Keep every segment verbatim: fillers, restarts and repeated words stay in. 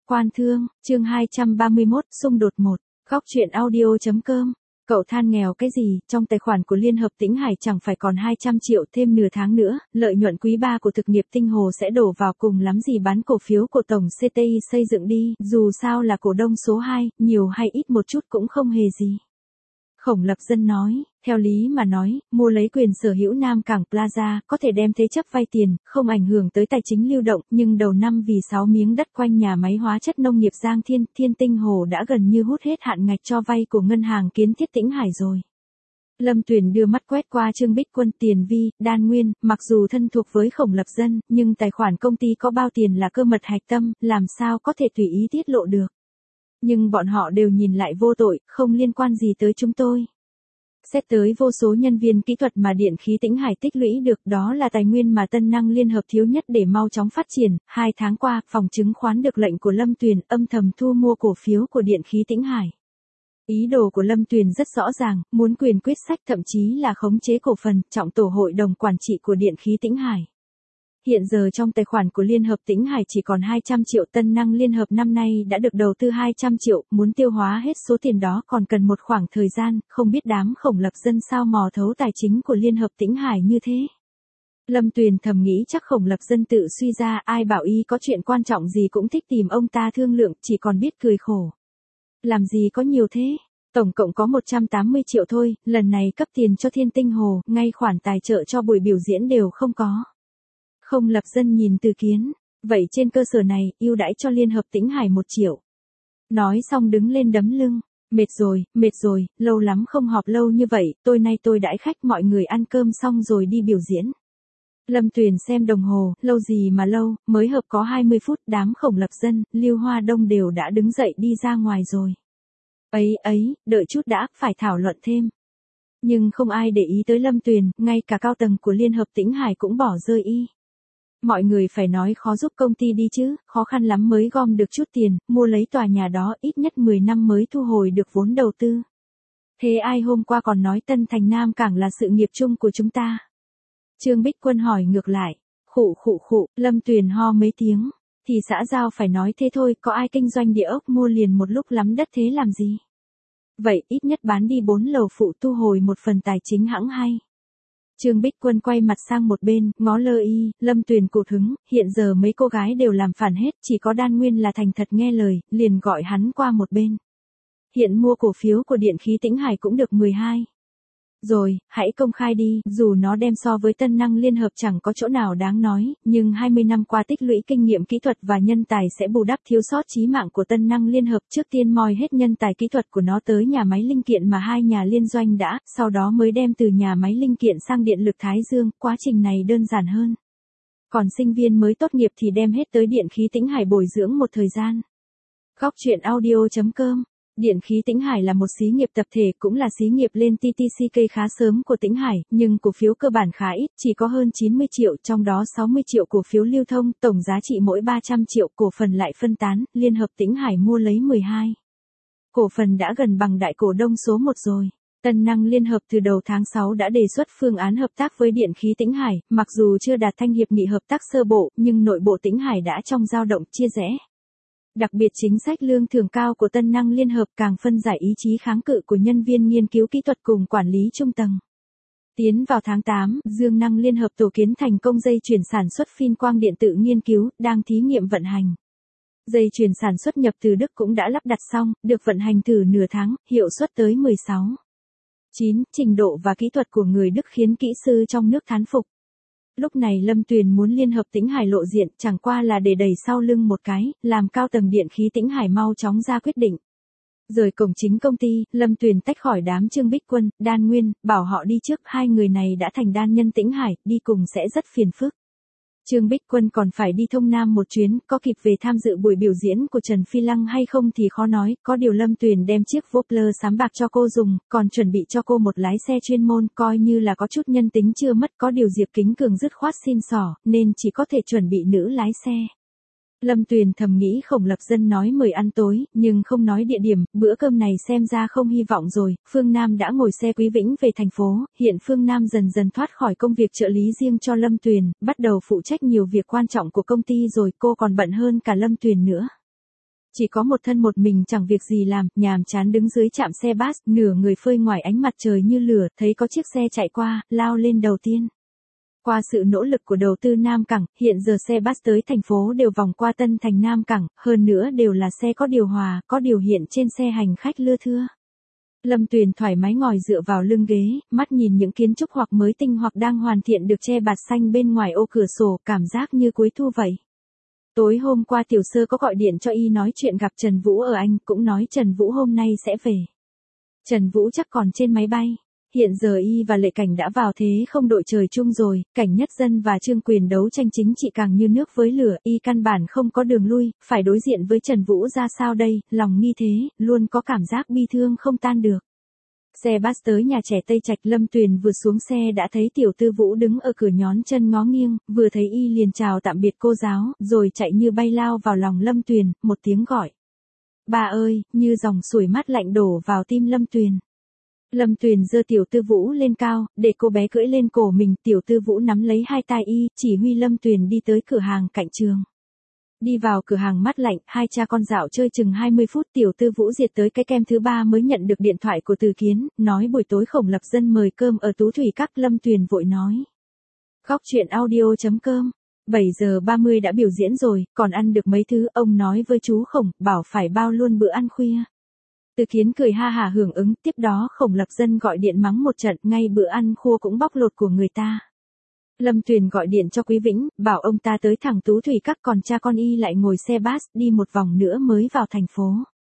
Quan thương, chương hai trăm ba mươi mốt, xung đột một, góc truyện audio.com. Cậu than nghèo cái gì, trong tài khoản của Liên Hợp Tĩnh Hải chẳng phải còn hai trăm triệu, thêm nửa tháng nữa, lợi nhuận quý ba của thực nghiệp Tinh Hồ sẽ đổ vào, cùng lắm gì bán cổ phiếu của tổng xê tê i xây dựng đi, dù sao là cổ đông số hai, nhiều hay ít một chút cũng không hề gì. Khổng Lập Dân nói, theo lý mà nói, mua lấy quyền sở hữu Nam Cảng Plaza, có thể đem thế chấp vay tiền, không ảnh hưởng tới tài chính lưu động, nhưng đầu năm vì sáu miếng đất quanh nhà máy hóa chất nông nghiệp Giang Thiên, Thiên Tinh Hồ đã gần như hút hết hạn ngạch cho vay của ngân hàng Kiến Thiết Tĩnh Hải rồi. Lâm Tuyền đưa mắt quét qua Trương Bích Quân, Tiền Vi, Đan Nguyên, mặc dù thân thuộc với Khổng Lập Dân, nhưng tài khoản công ty có bao tiền là cơ mật hạch tâm, làm sao có thể tùy ý tiết lộ được. Nhưng bọn họ đều nhìn lại vô tội, không liên quan gì tới chúng tôi. Xét tới vô số nhân viên kỹ thuật mà Điện khí Tĩnh Hải tích lũy được, đó là tài nguyên mà Tân Năng Liên Hợp thiếu nhất để mau chóng phát triển. Hai tháng qua, phòng chứng khoán được lệnh của Lâm Tuyền âm thầm thu mua cổ phiếu của Điện khí Tĩnh Hải. Ý đồ của Lâm Tuyền rất rõ ràng, muốn quyền quyết sách, thậm chí là khống chế cổ phần, trọng tổ hội đồng quản trị của Điện khí Tĩnh Hải. Hiện giờ trong tài khoản của Liên Hợp Tĩnh Hải chỉ còn hai trăm triệu, Tân Năng Liên Hợp năm nay đã được đầu tư hai trăm triệu, muốn tiêu hóa hết số tiền đó còn cần một khoảng thời gian, không biết đám Khổng Lập Dân sao mò thấu tài chính của Liên Hợp Tĩnh Hải như thế. Lâm Tuyền thầm nghĩ chắc Khổng Lập Dân tự suy ra, ai bảo y có chuyện quan trọng gì cũng thích tìm ông ta thương lượng, chỉ còn biết cười khổ. Làm gì có nhiều thế, tổng cộng có một trăm tám mươi triệu thôi, lần này cấp tiền cho Thiên Tinh Hồ, ngay khoản tài trợ cho buổi biểu diễn đều không có. Khổng Lập Dân nhìn Từ Kiến, vậy trên cơ sở này, ưu đãi cho Liên Hợp Tĩnh Hải một triệu. Nói xong đứng lên đấm lưng, mệt rồi, mệt rồi, lâu lắm không họp lâu như vậy, tôi nay tôi đãi khách mọi người ăn cơm xong rồi đi biểu diễn. Lâm Tuyền xem đồng hồ, lâu gì mà lâu, mới hợp có hai mươi phút, đám Khổng Lập Dân, Lưu Hoa Đông đều đã đứng dậy đi ra ngoài rồi. Ấy ấy, đợi chút đã, phải thảo luận thêm. Nhưng không ai để ý tới Lâm Tuyền, ngay cả cao tầng của Liên Hợp Tĩnh Hải cũng bỏ rơi y. Mọi người phải nói khó giúp công ty đi chứ, khó khăn lắm mới gom được chút tiền, mua lấy tòa nhà đó, ít nhất mười năm mới thu hồi được vốn đầu tư. Thế ai hôm qua còn nói Tân Thành Nam Cảng là sự nghiệp chung của chúng ta? Trương Bích Quân hỏi ngược lại, khụ khụ khụ, Lâm Tuyền ho mấy tiếng, thì xã giao phải nói thế thôi, có ai kinh doanh địa ốc mua liền một lúc lắm đất thế làm gì? Vậy ít nhất bán đi bốn lầu phụ thu hồi một phần tài chính hẵng hay. Trương Bích Quân quay mặt sang một bên, ngó lơ y, Lâm Tuyền cụt hứng, hiện giờ mấy cô gái đều làm phản hết, chỉ có Đan Nguyên là thành thật nghe lời, liền gọi hắn qua một bên. Hiện mua cổ phiếu của Điện khí Tĩnh Hải cũng được mười hai. Rồi, hãy công khai đi, dù nó đem so với Tân Năng Liên Hợp chẳng có chỗ nào đáng nói, nhưng hai mươi năm qua tích lũy kinh nghiệm kỹ thuật và nhân tài sẽ bù đắp thiếu sót chí mạng của Tân Năng Liên Hợp, trước tiên moi hết nhân tài kỹ thuật của nó tới nhà máy linh kiện mà hai nhà liên doanh đã, sau đó mới đem từ nhà máy linh kiện sang điện lực Thái Dương, quá trình này đơn giản hơn. Còn sinh viên mới tốt nghiệp thì đem hết tới Điện khí Tĩnh Hải bồi dưỡng một thời gian. Góc truyện audio.com. Điện khí Tĩnh Hải là một xí nghiệp tập thể, cũng là xí nghiệp lên tê tê xê ca khá sớm của Tĩnh Hải, nhưng cổ phiếu cơ bản khá ít, chỉ có hơn chín mươi triệu, trong đó sáu mươi triệu cổ phiếu lưu thông, tổng giá trị mỗi ba trăm triệu, cổ phần lại phân tán, Liên Hợp Tĩnh Hải mua lấy mười hai. Cổ phần đã gần bằng đại cổ đông số một rồi. Tân Năng Liên Hợp từ đầu tháng sáu đã đề xuất phương án hợp tác với Điện khí Tĩnh Hải, mặc dù chưa đạt thành hiệp nghị hợp tác sơ bộ, nhưng nội bộ Tĩnh Hải đã trong dao động chia rẽ. Đặc biệt chính sách lương thưởng cao của Tân Năng Liên Hợp càng phân giải ý chí kháng cự của nhân viên nghiên cứu kỹ thuật cùng quản lý trung tầng. Tiến vào tháng tám, Dương Năng Liên Hợp tổ kiến thành công dây chuyền sản xuất phin quang điện tử nghiên cứu, đang thí nghiệm vận hành. Dây chuyền sản xuất nhập từ Đức cũng đã lắp đặt xong, được vận hành thử nửa tháng, hiệu suất tới mười sáu. chín. Trình độ và kỹ thuật của người Đức khiến kỹ sư trong nước thán phục. Lúc này Lâm Tuyền muốn Liên Hợp Tĩnh Hải lộ diện, chẳng qua là để đẩy sau lưng một cái, làm cao tầng Điện khí Tĩnh Hải mau chóng ra quyết định. Rời cổng chính công ty, Lâm Tuyền tách khỏi đám Trương Bích Quân, Đan Nguyên, bảo họ đi trước, hai người này đã thành đan nhân Tĩnh Hải, đi cùng sẽ rất phiền phức. Trương Bích Quân còn phải đi Thông Nam một chuyến, có kịp về tham dự buổi biểu diễn của Trần Phi Lăng hay không thì khó nói, có điều Lâm Tuyền đem chiếc Vogue xám bạc cho cô dùng, còn chuẩn bị cho cô một lái xe chuyên môn, coi như là có chút nhân tính chưa mất, có điều Diệp Kính Cường dứt khoát xin xỏ, nên chỉ có thể chuẩn bị nữ lái xe. Lâm Tuyền thầm nghĩ Khổng Lập Dân nói mời ăn tối, nhưng không nói địa điểm, bữa cơm này xem ra không hy vọng rồi. Phương Nam đã ngồi xe Quý Vĩnh về thành phố, hiện Phương Nam dần dần thoát khỏi công việc trợ lý riêng cho Lâm Tuyền, bắt đầu phụ trách nhiều việc quan trọng của công ty rồi, cô còn bận hơn cả Lâm Tuyền nữa. Chỉ có một thân một mình chẳng việc gì làm, nhàm chán đứng dưới trạm xe bus, nửa người phơi ngoài ánh mặt trời như lửa, thấy có chiếc xe chạy qua, lao lên đầu tiên. Qua sự nỗ lực của đầu tư Nam Cảng, hiện giờ xe bus tới thành phố đều vòng qua Tân Thành Nam Cảng, hơn nữa đều là xe có điều hòa, có điều hiện trên xe hành khách lưa thưa. Lâm Tuyền thoải mái ngồi dựa vào lưng ghế, mắt nhìn những kiến trúc hoặc mới tinh hoặc đang hoàn thiện được che bạt xanh bên ngoài ô cửa sổ, cảm giác như cuối thu vậy. Tối hôm qua Tiểu Sơ có gọi điện cho y nói chuyện gặp Trần Vũ ở Anh, cũng nói Trần Vũ hôm nay sẽ về. Trần Vũ chắc còn trên máy bay. Hiện giờ y và Lệ Cảnh đã vào thế không đội trời chung rồi, Cảnh Nhất Dân và Trương Quyền đấu tranh chính trị càng như nước với lửa, y căn bản không có đường lui, phải đối diện với Trần Vũ ra sao đây, lòng nghi thế, luôn có cảm giác bi thương không tan được. Xe bus tới nhà trẻ Tây Trạch, Lâm Tuyền vừa xuống xe đã thấy Tiểu Tư Vũ đứng ở cửa nhón chân ngó nghiêng, vừa thấy y liền chào tạm biệt cô giáo, rồi chạy như bay lao vào lòng Lâm Tuyền, một tiếng gọi. Ba ơi, như dòng sủi mát lạnh đổ vào tim Lâm Tuyền. Lâm Tuyền giơ Tiểu Tư Vũ lên cao, để cô bé cưỡi lên cổ mình, Tiểu Tư Vũ nắm lấy hai tay y, chỉ huy Lâm Tuyền đi tới cửa hàng cạnh trường. Đi vào cửa hàng mát lạnh, hai cha con dạo chơi chừng hai mươi phút, Tiểu Tư Vũ diệt tới cái kem thứ ba mới nhận được điện thoại của Từ Kiến, nói buổi tối Khổng Lập Dân mời cơm ở Tú Thủy Các. Lâm Tuyền vội nói. Góc truyện audio chấm com, bảy giờ ba mươi đã biểu diễn rồi, còn ăn được mấy thứ, ông nói với chú Khổng, bảo phải bao luôn bữa ăn khuya. Từ Kiến cười ha hả hưởng ứng, tiếp đó Khổng Lập Dân gọi điện mắng một trận, ngay bữa ăn khua cũng bóc lột của người ta. Lâm Tuyền gọi điện cho Quý Vĩnh, bảo ông ta tới thẳng Tú Thủy Các, còn cha con y lại ngồi xe bus đi một vòng nữa mới vào thành phố.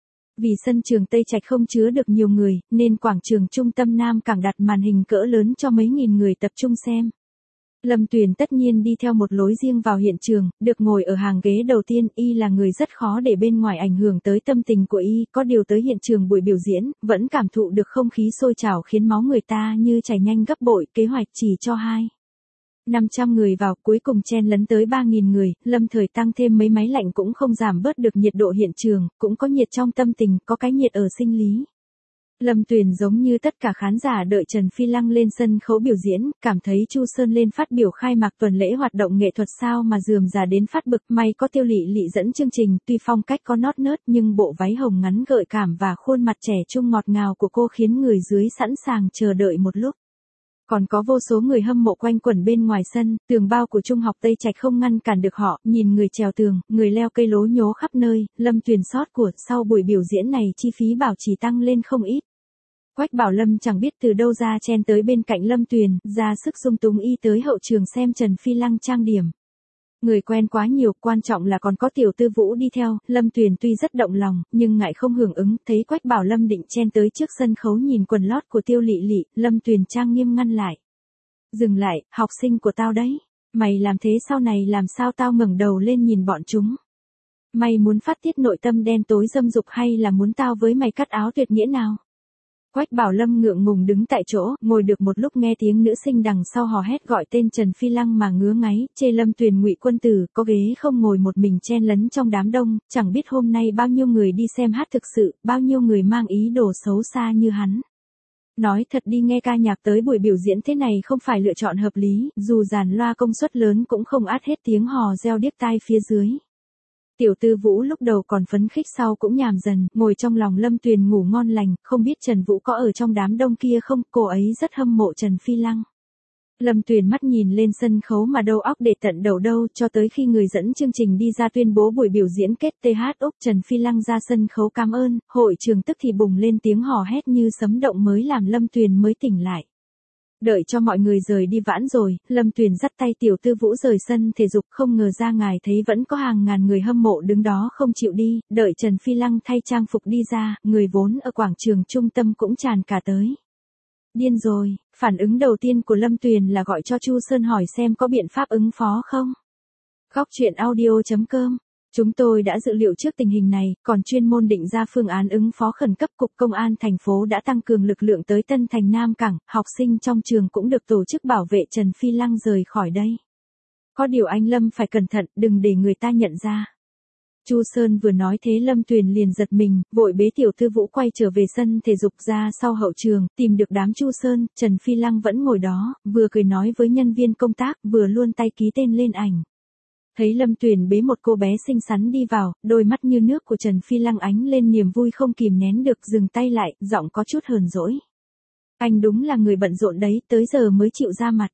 Vì sân trường Tây Trạch không chứa được nhiều người, nên quảng trường trung tâm Nam Cảng đặt màn hình cỡ lớn cho mấy nghìn người tập trung xem. Lâm Tuyền tất nhiên đi theo một lối riêng vào hiện trường, được ngồi ở hàng ghế đầu tiên, y là người rất khó để bên ngoài ảnh hưởng tới tâm tình của y, có điều tới hiện trường buổi biểu diễn, vẫn cảm thụ được không khí sôi trào khiến máu người ta như chảy nhanh gấp bội, kế hoạch chỉ cho hai. năm trăm người vào, cuối cùng chen lấn tới ba nghìn người, Lâm Thời tăng thêm mấy máy lạnh cũng không giảm bớt được nhiệt độ hiện trường, cũng có nhiệt trong tâm tình, có cái nhiệt ở sinh lý. Lâm Tuyền giống như tất cả khán giả đợi Trần Phi Lăng lên sân khấu biểu diễn, cảm thấy Chu Sơn lên phát biểu khai mạc tuần lễ hoạt động nghệ thuật sao mà rườm rà đến phát bực, may có Tiêu Lị Lị dẫn chương trình, tuy phong cách có nót nớt nhưng bộ váy hồng ngắn gợi cảm và khuôn mặt trẻ trung ngọt ngào của cô khiến người dưới sẵn sàng chờ đợi một lúc. Còn có vô số người hâm mộ quanh quẩn bên ngoài sân, tường bao của Trung học Tây Trạch không ngăn cản được họ, nhìn người trèo tường, người leo cây lố nhố khắp nơi, Lâm Tuyền sót của, sau buổi biểu diễn này chi phí bảo trì tăng lên không ít. Quách Bảo Lâm chẳng biết từ đâu ra chen tới bên cạnh Lâm Tuyền, ra sức dung túng y tới hậu trường xem Trần Phi Lăng trang điểm. Người quen quá nhiều, quan trọng là còn có Tiểu Tư Vũ đi theo, Lâm Tuyền tuy rất động lòng, nhưng ngại không hưởng ứng, thấy Quách Bảo Lâm định chen tới trước sân khấu nhìn quần lót của Tiêu Lị Lị, Lâm Tuyền trang nghiêm ngăn lại. Dừng lại, học sinh của tao đấy, mày làm thế sau này làm sao tao ngẩng đầu lên nhìn bọn chúng. Mày muốn phát tiết nội tâm đen tối dâm dục hay là muốn tao với mày cắt áo tuyệt nghĩa nào? Quách Bảo Lâm ngượng ngùng đứng tại chỗ, ngồi được một lúc nghe tiếng nữ sinh đằng sau hò hét gọi tên Trần Phi Lăng mà ngứa ngáy, chê Lâm Tuyền Ngụy Quân Tử, có ghế không ngồi một mình chen lấn trong đám đông, chẳng biết hôm nay bao nhiêu người đi xem hát thực sự, bao nhiêu người mang ý đồ xấu xa như hắn. Nói thật đi, nghe ca nhạc tới buổi biểu diễn thế này không phải lựa chọn hợp lý, dù dàn loa công suất lớn cũng không át hết tiếng hò reo điếc tai phía dưới. Tiểu Tư Vũ lúc đầu còn phấn khích, sau cũng nhàm dần, ngồi trong lòng Lâm Tuyền ngủ ngon lành, không biết Trần Vũ có ở trong đám đông kia không, cô ấy rất hâm mộ Trần Phi Lăng. Lâm Tuyền mắt nhìn lên sân khấu mà đầu óc để tận đầu đâu, cho tới khi người dẫn chương trình đi ra tuyên bố buổi biểu diễn kết thúc, Úc Trần Phi Lăng ra sân khấu cảm ơn, hội trường tức thì bùng lên tiếng hò hét như sấm động mới làm Lâm Tuyền mới tỉnh lại. Đợi cho mọi người rời đi vãn rồi, Lâm Tuyền dắt tay Tiểu Tư Vũ rời sân thể dục, không ngờ ra ngài thấy vẫn có hàng ngàn người hâm mộ đứng đó không chịu đi, đợi Trần Phi Lăng thay trang phục đi ra, người vốn ở quảng trường trung tâm cũng tràn cả tới. Điên rồi, phản ứng đầu tiên của Lâm Tuyền là gọi cho Chu Sơn hỏi xem có biện pháp ứng phó không. Góc truyện audio chấm com. Chúng tôi đã dự liệu trước tình hình này, còn chuyên môn định ra phương án ứng phó khẩn cấp. Cục Công an thành phố đã tăng cường lực lượng tới Tân Thành Nam Cảng, học sinh trong trường cũng được tổ chức bảo vệ Trần Phi Lăng rời khỏi đây. Có điều anh Lâm phải cẩn thận, đừng để người ta nhận ra. Chu Sơn vừa nói thế Lâm Tuyền liền giật mình, vội bế Tiểu Tư Vũ quay trở về sân thể dục ra sau hậu trường, tìm được đám Chu Sơn, Trần Phi Lăng vẫn ngồi đó, vừa cười nói với nhân viên công tác, vừa luôn tay ký tên lên ảnh. Thấy Lâm Tuyền bế một cô bé xinh xắn đi vào, đôi mắt như nước của Trần Phi Lăng ánh lên niềm vui không kìm nén được, dừng tay lại, giọng có chút hờn dỗi. Anh đúng là người bận rộn đấy, tới giờ mới chịu ra mặt.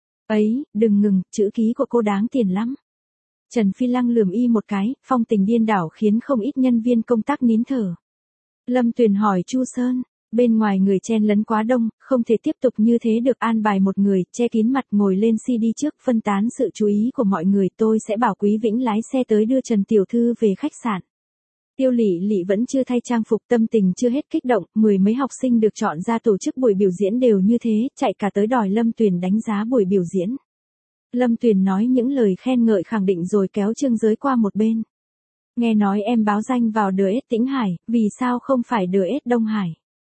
Ấy, đừng ngừng, chữ ký của cô đáng tiền lắm. Trần Phi Lăng lườm y một cái, phong tình điên đảo khiến không ít nhân viên công tác nín thở. Lâm Tuyền hỏi Chu Sơn, bên ngoài người chen lấn quá đông, không thể tiếp tục như thế được, an bài một người, che kín mặt ngồi lên xê đê trước, phân tán sự chú ý của mọi người, tôi sẽ bảo Quý Vĩnh lái xe tới đưa Trần Tiểu Thư về khách sạn. Tiêu Lị Lị vẫn chưa thay trang phục, tâm tình chưa hết kích động, mười mấy học sinh được chọn ra tổ chức buổi biểu diễn đều như thế, chạy cả tới đòi Lâm Tuyền đánh giá buổi biểu diễn. Lâm Tuyền nói những lời khen ngợi khẳng định rồi kéo Trương Giới qua một bên. Nghe nói em báo danh vào đê ét Tĩnh Hải, vì sao không phải đê ét Đông Hải?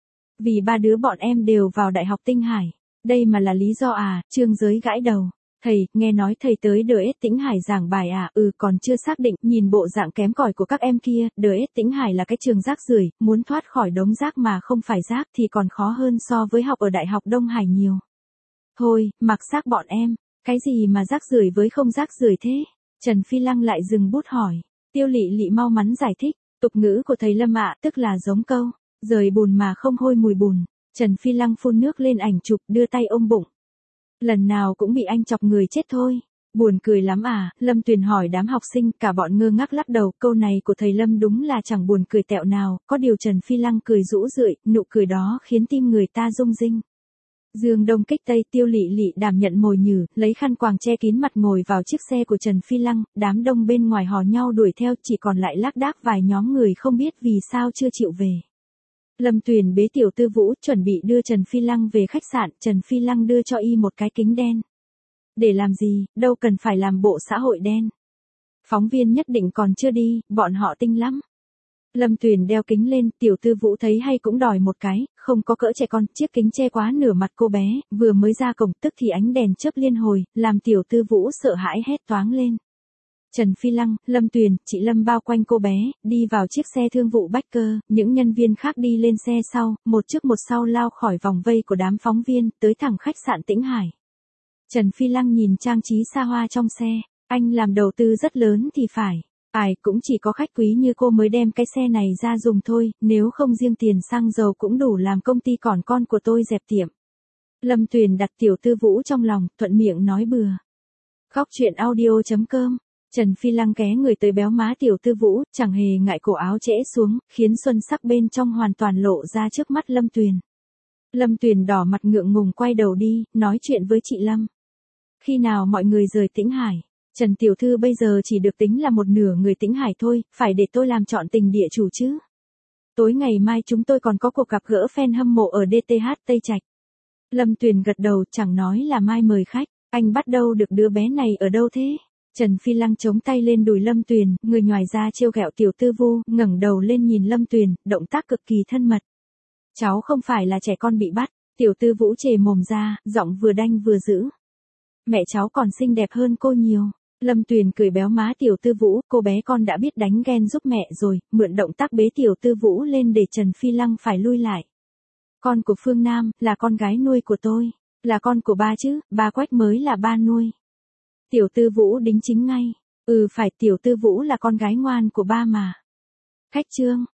Vì ba đứa bọn em đều vào Đại học Tinh Hải. Đây mà là lý do à? Trương Giới gãi đầu. Thầy, nghe nói thầy tới đê ét Tĩnh Hải giảng bài à? Ừ, còn chưa xác định, nhìn bộ dạng kém cỏi của các em kia, đê ét Tĩnh Hải là cái trường rác rưởi, muốn thoát khỏi đống rác mà không phải rác thì còn khó hơn so với học ở Đại học Đông Hải nhiều. Thôi, mặc xác bọn em, cái gì mà rác rưởi với không rác rưởi thế? Trần Phi Lăng lại dừng bút hỏi. Tiêu Lị Lị mau mắn giải thích, tục ngữ của thầy Lâm ạ, tức là giống câu, rời bùn mà không hôi mùi bùn. Trần Phi Lăng phun nước lên ảnh chụp, đưa tay ôm bụng. Lần nào cũng bị anh chọc người chết thôi. Buồn cười lắm à? Lâm Tuyền hỏi đám học sinh, cả bọn ngơ ngác lắc đầu, câu này của thầy Lâm đúng là chẳng buồn cười tẹo nào, có điều Trần Phi Lăng cười rũ rượi, nụ cười đó khiến tim người ta rung rinh. Dương Đông Kích Tây, Tiêu Lị Lị đảm nhận mồi nhử, lấy khăn quàng che kín mặt ngồi vào chiếc xe của Trần Phi Lăng, đám đông bên ngoài hò nhau đuổi theo, chỉ còn lại lác đác vài nhóm người không biết vì sao chưa chịu về. Lâm Tuyền bế Tiểu Tư Vũ, chuẩn bị đưa Trần Phi Lăng về khách sạn, Trần Phi Lăng đưa cho y một cái kính đen. Để làm gì, đâu cần phải làm bộ xã hội đen. Phóng viên nhất định còn chưa đi, bọn họ tinh lắm. Lâm Tuyền đeo kính lên, Tiểu Tư Vũ thấy hay cũng đòi một cái, không có cỡ trẻ con, chiếc kính che quá nửa mặt cô bé, vừa mới ra cổng tức thì ánh đèn chớp liên hồi, làm Tiểu Tư Vũ sợ hãi hét toáng lên. Trần Phi Lăng, Lâm Tuyền, chị Lâm bao quanh cô bé, đi vào chiếc xe thương vụ bách cơ, những nhân viên khác đi lên xe sau, một trước một sau lao khỏi vòng vây của đám phóng viên, tới thẳng khách sạn Tĩnh Hải. Trần Phi Lăng nhìn trang trí xa hoa trong xe, anh làm đầu tư rất lớn thì phải. Ai cũng chỉ có khách quý như cô mới đem cái xe này ra dùng thôi, nếu không riêng tiền xăng dầu cũng đủ làm công ty còn con của tôi dẹp tiệm. Lâm Tuyền đặt Tiểu Tư Vũ trong lòng, thuận miệng nói bừa. Khóc chuyện audio chấm com. Trần Phi Lăng ké người tới béo má Tiểu Tư Vũ, chẳng hề ngại cổ áo trễ xuống, khiến xuân sắc bên trong hoàn toàn lộ ra trước mắt Lâm Tuyền. Lâm Tuyền đỏ mặt ngượng ngùng quay đầu đi, nói chuyện với chị Lâm. Khi nào mọi người rời Tĩnh Hải? Trần Tiểu Thư bây giờ chỉ được tính là một nửa người Tĩnh Hải thôi, phải để tôi làm chọn tình địa chủ chứ. Tối ngày mai chúng tôi còn có cuộc gặp gỡ fan hâm mộ ở đê tê hát Tây Trạch. Lâm Tuyền gật đầu, chẳng nói là mai mời khách, anh bắt đâu được đứa bé này ở đâu thế? Trần Phi Lăng chống tay lên đùi Lâm Tuyền, người nhòi ra trêu ghẹo Tiểu Tư Vu, ngẩng đầu lên nhìn Lâm Tuyền, động tác cực kỳ thân mật. Cháu không phải là trẻ con bị bắt, Tiểu Tư Vũ chề mồm ra, giọng vừa đanh vừa dữ. Mẹ cháu còn xinh đẹp hơn cô nhiều. Lâm Tuyền cười béo má Tiểu Tư Vũ, cô bé con đã biết đánh ghen giúp mẹ rồi, mượn động tác bế Tiểu Tư Vũ lên để Trần Phi Lăng phải lui lại. Con của Phương Nam, là con gái nuôi của tôi, là con của ba chứ, ba Quách mới là ba nuôi. Tiểu Tư Vũ đính chính ngay, ừ phải, Tiểu Tư Vũ là con gái ngoan của ba mà. Khách trương,